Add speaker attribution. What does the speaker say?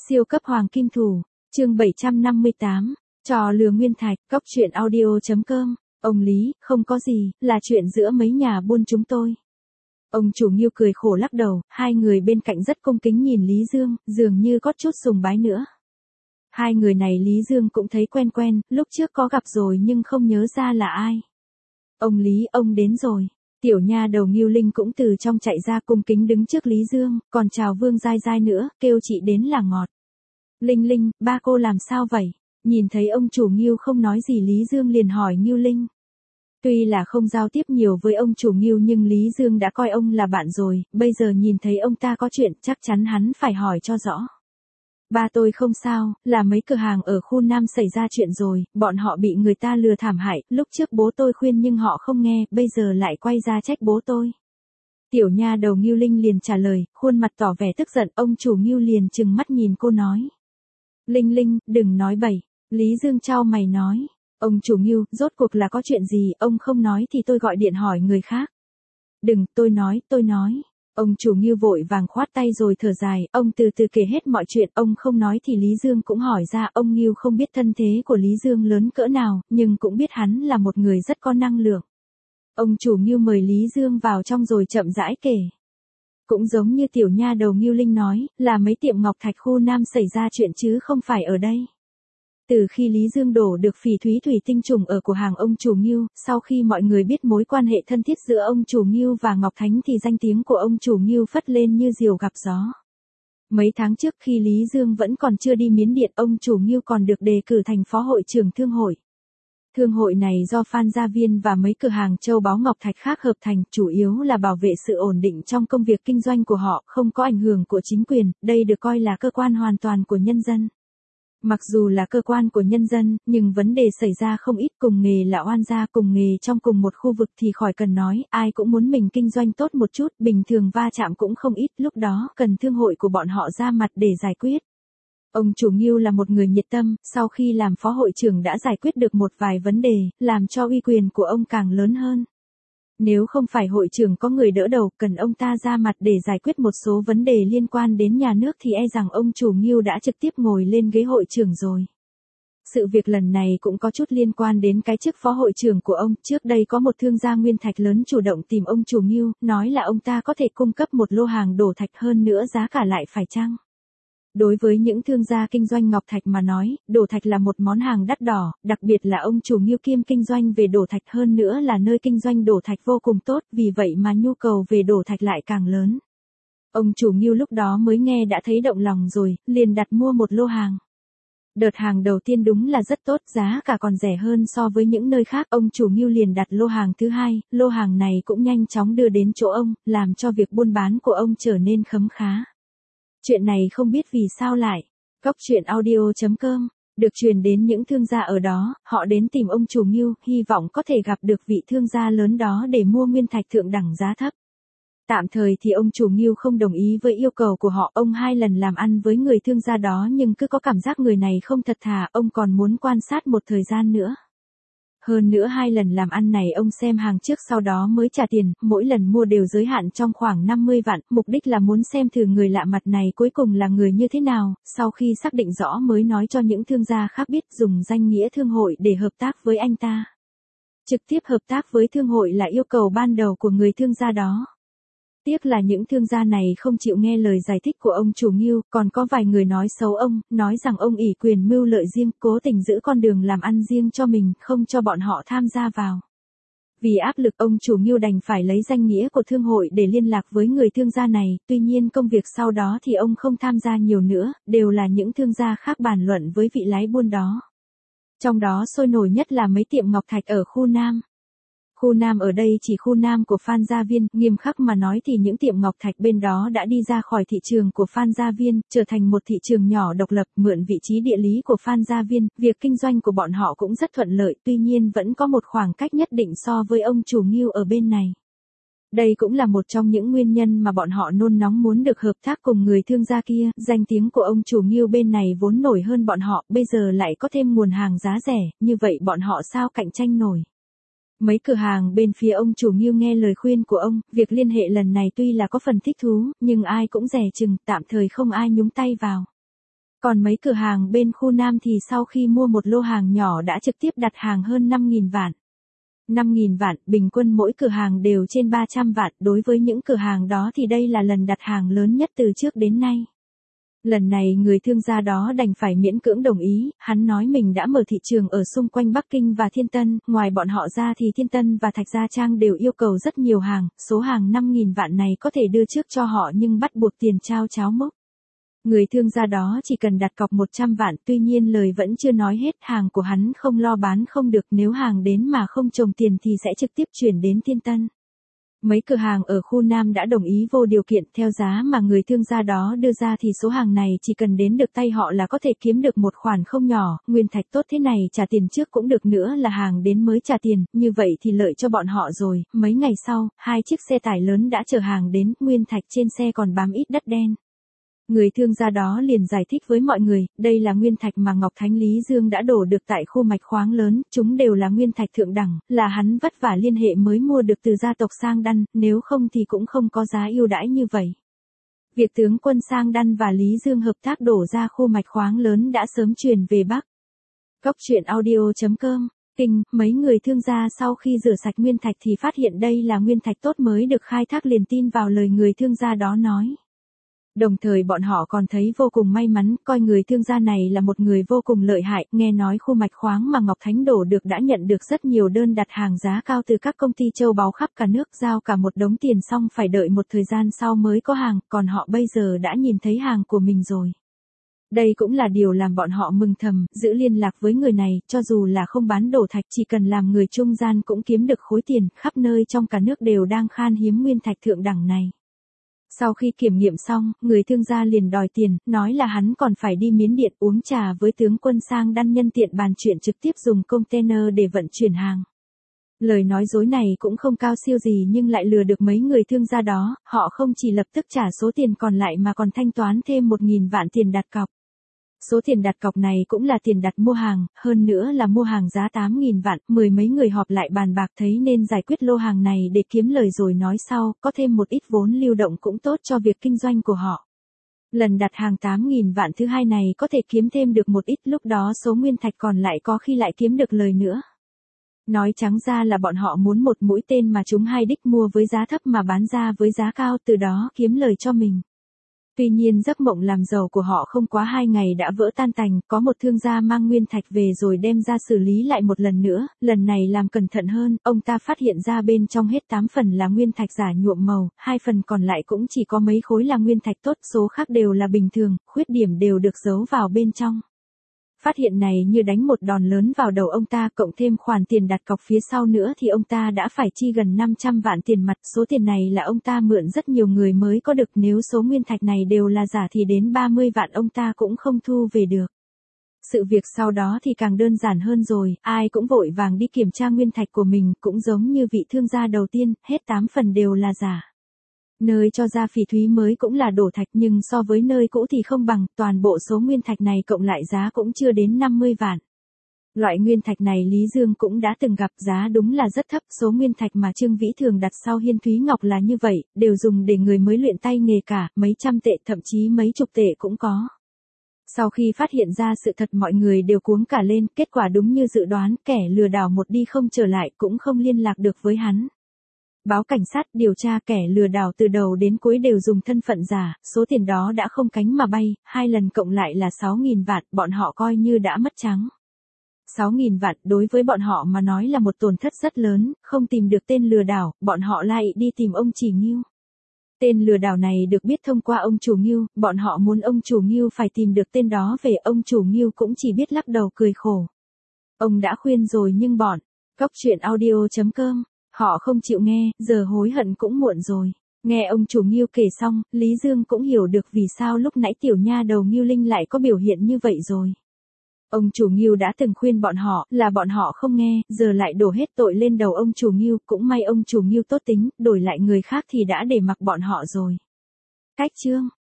Speaker 1: Siêu cấp hoàng kim thủ, chương 758, trò lừa nguyên thạch, cóc truyện audio.com, ông Lý, không có gì, là chuyện giữa mấy nhà buôn chúng tôi. Ông chủ Nghiêu cười khổ lắc đầu, hai người bên cạnh rất cung kính nhìn Lý Dương, dường như có chút sùng bái nữa. Hai người này Lý Dương cũng thấy quen quen, lúc trước có gặp rồi nhưng không nhớ ra là ai. Ông Lý, ông đến rồi. Tiểu nha đầu Nghiêu Linh cũng từ trong chạy ra cung kính đứng trước Lý Dương, còn chào Vương Giai Giai nữa, kêu chị đến là ngọt. Linh Linh, ba cô làm sao vậy? Nhìn thấy ông chủ Nghiêu không nói gì Lý Dương liền hỏi Nghiêu Linh. Tuy là không giao tiếp nhiều với ông chủ Nghiêu nhưng Lý Dương đã coi ông là bạn rồi, bây giờ nhìn thấy ông ta có chuyện chắc chắn hắn phải hỏi cho rõ. Ba tôi không sao, là mấy cửa hàng ở khu Nam xảy ra chuyện rồi, bọn họ bị người ta lừa thảm hại, lúc trước bố tôi khuyên nhưng họ không nghe, bây giờ lại quay ra trách bố tôi. Tiểu nha đầu Nghiêu Linh liền trả lời, khuôn mặt tỏ vẻ tức giận, ông chủ Nghiêu liền trừng mắt nhìn cô nói. Linh Linh, đừng nói bậy, Lý Dương chau mày nói. Ông chủ Nghiêu, rốt cuộc là có chuyện gì, ông không nói thì tôi gọi điện hỏi người khác. Đừng, tôi nói. Ông chủ Nghiêu vội vàng khoát tay rồi thở dài, ông từ từ kể hết mọi chuyện, ông không nói thì Lý Dương cũng hỏi ra, ông Nghiêu không biết thân thế của Lý Dương lớn cỡ nào, nhưng cũng biết hắn là một người rất có năng lượng. Ông chủ Nghiêu mời Lý Dương vào trong rồi chậm rãi kể. Cũng giống như tiểu nha đầu Nghiêu Linh nói, là mấy tiệm ngọc thạch khu Nam xảy ra chuyện chứ không phải ở đây. Từ khi Lý Dương đổ được phỉ thúy thủy tinh trùng ở cửa hàng ông chủ Nghiêu, sau khi mọi người biết mối quan hệ thân thiết giữa ông chủ Nghiêu và Ngọc Thánh thì danh tiếng của ông chủ Nghiêu phất lên như diều gặp gió. Mấy tháng trước khi Lý Dương vẫn còn chưa đi Miến Điện, ông chủ Nghiêu còn được đề cử thành phó hội trưởng thương hội. Thương hội này do Phan Gia Viên và mấy cửa hàng châu báu ngọc thạch khác hợp thành, chủ yếu là bảo vệ sự ổn định trong công việc kinh doanh của họ, không có ảnh hưởng của chính quyền, đây được coi là cơ quan hoàn toàn của nhân dân. Mặc dù là cơ quan của nhân dân, nhưng vấn đề xảy ra không ít, cùng nghề là oan gia, cùng nghề trong cùng một khu vực thì khỏi cần nói, ai cũng muốn mình kinh doanh tốt một chút, bình thường va chạm cũng không ít, lúc đó cần thương hội của bọn họ ra mặt để giải quyết. Ông chủ Nghiêu là một người nhiệt tâm, sau khi làm phó hội trưởng đã giải quyết được một vài vấn đề, làm cho uy quyền của ông càng lớn hơn. Nếu không phải hội trưởng có người đỡ đầu, cần ông ta ra mặt để giải quyết một số vấn đề liên quan đến nhà nước thì e rằng ông chủ Nghiêu đã trực tiếp ngồi lên ghế hội trưởng rồi. Sự việc lần này cũng có chút liên quan đến cái chức phó hội trưởng của ông, trước đây có một thương gia nguyên thạch lớn chủ động tìm ông chủ Nghiêu, nói là ông ta có thể cung cấp một lô hàng đổ thạch hơn nữa giá cả lại phải chăng. Đối với những thương gia kinh doanh ngọc thạch mà nói, đổ thạch là một món hàng đắt đỏ, đặc biệt là ông chủ Nghiêu kiêm kinh doanh về đổ thạch hơn nữa là nơi kinh doanh đổ thạch vô cùng tốt, vì vậy mà nhu cầu về đổ thạch lại càng lớn. Ông chủ Nghiêu lúc đó mới nghe đã thấy động lòng rồi, liền đặt mua một lô hàng. Đợt hàng đầu tiên đúng là rất tốt, giá cả còn rẻ hơn so với những nơi khác, ông chủ Nghiêu liền đặt lô hàng thứ hai, lô hàng này cũng nhanh chóng đưa đến chỗ ông, làm cho việc buôn bán của ông trở nên khấm khá. Chuyện này không biết vì sao lại, cóc truyện audio.com, được truyền đến những thương gia ở đó, họ đến tìm ông chủ Nghiêu, hy vọng có thể gặp được vị thương gia lớn đó để mua nguyên thạch thượng đẳng giá thấp. Tạm thời thì ông chủ Nghiêu không đồng ý với yêu cầu của họ, ông 2 lần làm ăn với người thương gia đó nhưng cứ có cảm giác người này không thật thà, ông còn muốn quan sát một thời gian nữa. Hơn nữa 2 lần làm ăn này ông xem hàng trước sau đó mới trả tiền, mỗi lần mua đều giới hạn trong khoảng 50 vạn, mục đích là muốn xem thử người lạ mặt này cuối cùng là người như thế nào, sau khi xác định rõ mới nói cho những thương gia khác biết, dùng danh nghĩa thương hội để hợp tác với anh ta. Trực tiếp hợp tác với thương hội là yêu cầu ban đầu của người thương gia đó. Tiếc là những thương gia này không chịu nghe lời giải thích của ông chủ Nghiêu, còn có vài người nói xấu ông, nói rằng ông ỷ quyền mưu lợi riêng, cố tình giữ con đường làm ăn riêng cho mình, không cho bọn họ tham gia vào. Vì áp lực ông chủ Nghiêu đành phải lấy danh nghĩa của thương hội để liên lạc với người thương gia này, tuy nhiên công việc sau đó thì ông không tham gia nhiều nữa, đều là những thương gia khác bàn luận với vị lái buôn đó. Trong đó sôi nổi nhất là mấy tiệm ngọc thạch ở khu Nam. Khu Nam ở đây chỉ khu Nam của Phan Gia Viên, nghiêm khắc mà nói thì những tiệm ngọc thạch bên đó đã đi ra khỏi thị trường của Phan Gia Viên, trở thành một thị trường nhỏ độc lập, mượn vị trí địa lý của Phan Gia Viên, việc kinh doanh của bọn họ cũng rất thuận lợi, tuy nhiên vẫn có một khoảng cách nhất định so với ông chủ Nghiêu ở bên này. Đây cũng là một trong những nguyên nhân mà bọn họ nôn nóng muốn được hợp tác cùng người thương gia kia, danh tiếng của ông chủ Nghiêu bên này vốn nổi hơn bọn họ, bây giờ lại có thêm nguồn hàng giá rẻ, như vậy bọn họ sao cạnh tranh nổi. Mấy cửa hàng bên phía ông chủ Nghiêu nghe lời khuyên của ông, việc liên hệ lần này tuy là có phần thích thú, nhưng ai cũng dè chừng, tạm thời không ai nhúng tay vào. Còn mấy cửa hàng bên khu Nam thì sau khi mua một lô hàng nhỏ đã trực tiếp đặt hàng hơn 5.000 vạn. 5.000 vạn, bình quân mỗi cửa hàng đều trên 300 vạn, đối với những cửa hàng đó thì đây là lần đặt hàng lớn nhất từ trước đến nay. Lần này người thương gia đó đành phải miễn cưỡng đồng ý, hắn nói mình đã mở thị trường ở xung quanh Bắc Kinh và Thiên Tân, ngoài bọn họ ra thì Thiên Tân và Thạch Gia Trang đều yêu cầu rất nhiều hàng, số hàng 5.000 vạn này có thể đưa trước cho họ nhưng bắt buộc tiền trao cháo mốc. Người thương gia đó chỉ cần đặt cọc 100 vạn, tuy nhiên lời vẫn chưa nói hết, hàng của hắn không lo bán không được, nếu hàng đến mà không trồng tiền thì sẽ trực tiếp chuyển đến Thiên Tân. Mấy cửa hàng ở khu Nam đã đồng ý vô điều kiện, theo giá mà người thương gia đó đưa ra thì số hàng này chỉ cần đến được tay họ là có thể kiếm được một khoản không nhỏ, nguyên thạch tốt thế này trả tiền trước cũng được, nữa là hàng đến mới trả tiền, như vậy thì lợi cho bọn họ rồi. Mấy ngày sau, 2 chiếc xe tải lớn đã chở hàng đến, nguyên thạch trên xe còn bám ít đất đen. Người thương gia đó liền giải thích với mọi người, đây là nguyên thạch mà Ngọc Thánh Lý Dương đã đổ được tại khu mạch khoáng lớn, chúng đều là nguyên thạch thượng đẳng, là hắn vất vả liên hệ mới mua được từ gia tộc Sang Đan, nếu không thì cũng không có giá ưu đãi như vậy. Việc tướng quân Sang Đan và Lý Dương hợp tác đổ ra khu mạch khoáng lớn đã sớm truyền về Bắc. Cốc truyện audio.com. Kinh, mấy người thương gia sau khi rửa sạch nguyên thạch thì phát hiện đây là nguyên thạch tốt mới được khai thác, liền tin vào lời người thương gia đó nói. Đồng thời bọn họ còn thấy vô cùng may mắn, coi người thương gia này là một người vô cùng lợi hại, nghe nói khu mạch khoáng mà Ngọc Thánh đổ được đã nhận được rất nhiều đơn đặt hàng giá cao từ các công ty châu báu khắp cả nước, giao cả một đống tiền xong phải đợi một thời gian sau mới có hàng, còn họ bây giờ đã nhìn thấy hàng của mình rồi. Đây cũng là điều làm bọn họ mừng thầm, giữ liên lạc với người này, cho dù là không bán đổ thạch, chỉ cần làm người trung gian cũng kiếm được khối tiền, khắp nơi trong cả nước đều đang khan hiếm nguyên thạch thượng đẳng này. Sau khi kiểm nghiệm xong, người thương gia liền đòi tiền, nói là hắn còn phải đi Miến Điện uống trà với tướng quân Sang Đan, nhân tiện bàn chuyện trực tiếp dùng container để vận chuyển hàng. Lời nói dối này cũng không cao siêu gì nhưng lại lừa được mấy người thương gia đó, họ không chỉ lập tức trả số tiền còn lại mà còn thanh toán thêm 1.000 vạn tiền đặt cọc. Số tiền đặt cọc này cũng là tiền đặt mua hàng, hơn nữa là mua hàng giá 8.000 vạn, mười mấy người họp lại bàn bạc thấy nên giải quyết lô hàng này để kiếm lời rồi nói sau, có thêm một ít vốn lưu động cũng tốt cho việc kinh doanh của họ. Lần đặt hàng 8.000 vạn thứ hai này có thể kiếm thêm được một ít, lúc đó số nguyên thạch còn lại có khi lại kiếm được lời nữa. Nói trắng ra là bọn họ muốn một mũi tên mà chúng hai đích, mua với giá thấp mà bán ra với giá cao, từ đó kiếm lời cho mình. Tuy nhiên giấc mộng làm giàu của họ không quá 2 ngày đã vỡ tan tành, có một thương gia mang nguyên thạch về rồi đem ra xử lý lại một lần nữa, lần này làm cẩn thận hơn, ông ta phát hiện ra bên trong hết 8 phần là nguyên thạch giả nhuộm màu, 2 phần còn lại cũng chỉ có mấy khối là nguyên thạch tốt, số khác đều là bình thường, khuyết điểm đều được giấu vào bên trong. Phát hiện này như đánh một đòn lớn vào đầu ông ta, cộng thêm khoản tiền đặt cọc phía sau nữa thì ông ta đã phải chi gần 500 vạn tiền mặt, số tiền này là ông ta mượn rất nhiều người mới có được, nếu số nguyên thạch này đều là giả thì đến 30 vạn ông ta cũng không thu về được. Sự việc sau đó thì càng đơn giản hơn rồi, ai cũng vội vàng đi kiểm tra nguyên thạch của mình, cũng giống như vị thương gia đầu tiên, hết 8 phần đều là giả. Nơi cho ra phỉ thúy mới cũng là đổ thạch nhưng so với nơi cũ thì không bằng, toàn bộ số nguyên thạch này cộng lại giá cũng chưa đến 50 vạn. Loại nguyên thạch này Lý Dương cũng đã từng gặp, giá đúng là rất thấp, số nguyên thạch mà Trương Vĩ thường đặt sau Hiên Thúy Ngọc là như vậy, đều dùng để người mới luyện tay nghề cả, mấy trăm tệ thậm chí mấy chục tệ cũng có. Sau khi phát hiện ra sự thật mọi người đều cuống cả lên, kết quả đúng như dự đoán, kẻ lừa đảo một đi không trở lại, cũng không liên lạc được với hắn. Báo cảnh sát điều tra, kẻ lừa đảo từ đầu đến cuối đều dùng thân phận giả, số tiền đó đã không cánh mà bay, 2 lần cộng lại là 6.000 vạn, bọn họ coi như đã mất trắng. 6.000 vạn đối với bọn họ mà nói là một tổn thất rất lớn, không tìm được tên lừa đảo, bọn họ lại đi tìm ông Chỉ Ngưu. Tên lừa đảo này được biết thông qua ông chủ Ngưu, bọn họ muốn ông chủ Ngưu phải tìm được tên đó về, ông chủ Ngưu cũng chỉ biết lắc đầu cười khổ. Ông đã khuyên rồi nhưng bọn Cốc truyện audio.com, họ không chịu nghe, giờ hối hận cũng muộn rồi. Nghe ông chủ Ngưu kể xong, Lý Dương cũng hiểu được vì sao lúc nãy tiểu nha đầu Ngưu Linh lại có biểu hiện như vậy rồi. Ông chủ Ngưu đã từng khuyên bọn họ, là bọn họ không nghe, giờ lại đổ hết tội lên đầu ông chủ Ngưu, cũng may ông chủ Ngưu tốt tính, đổi lại người khác thì đã để mặc bọn họ rồi. Cách chương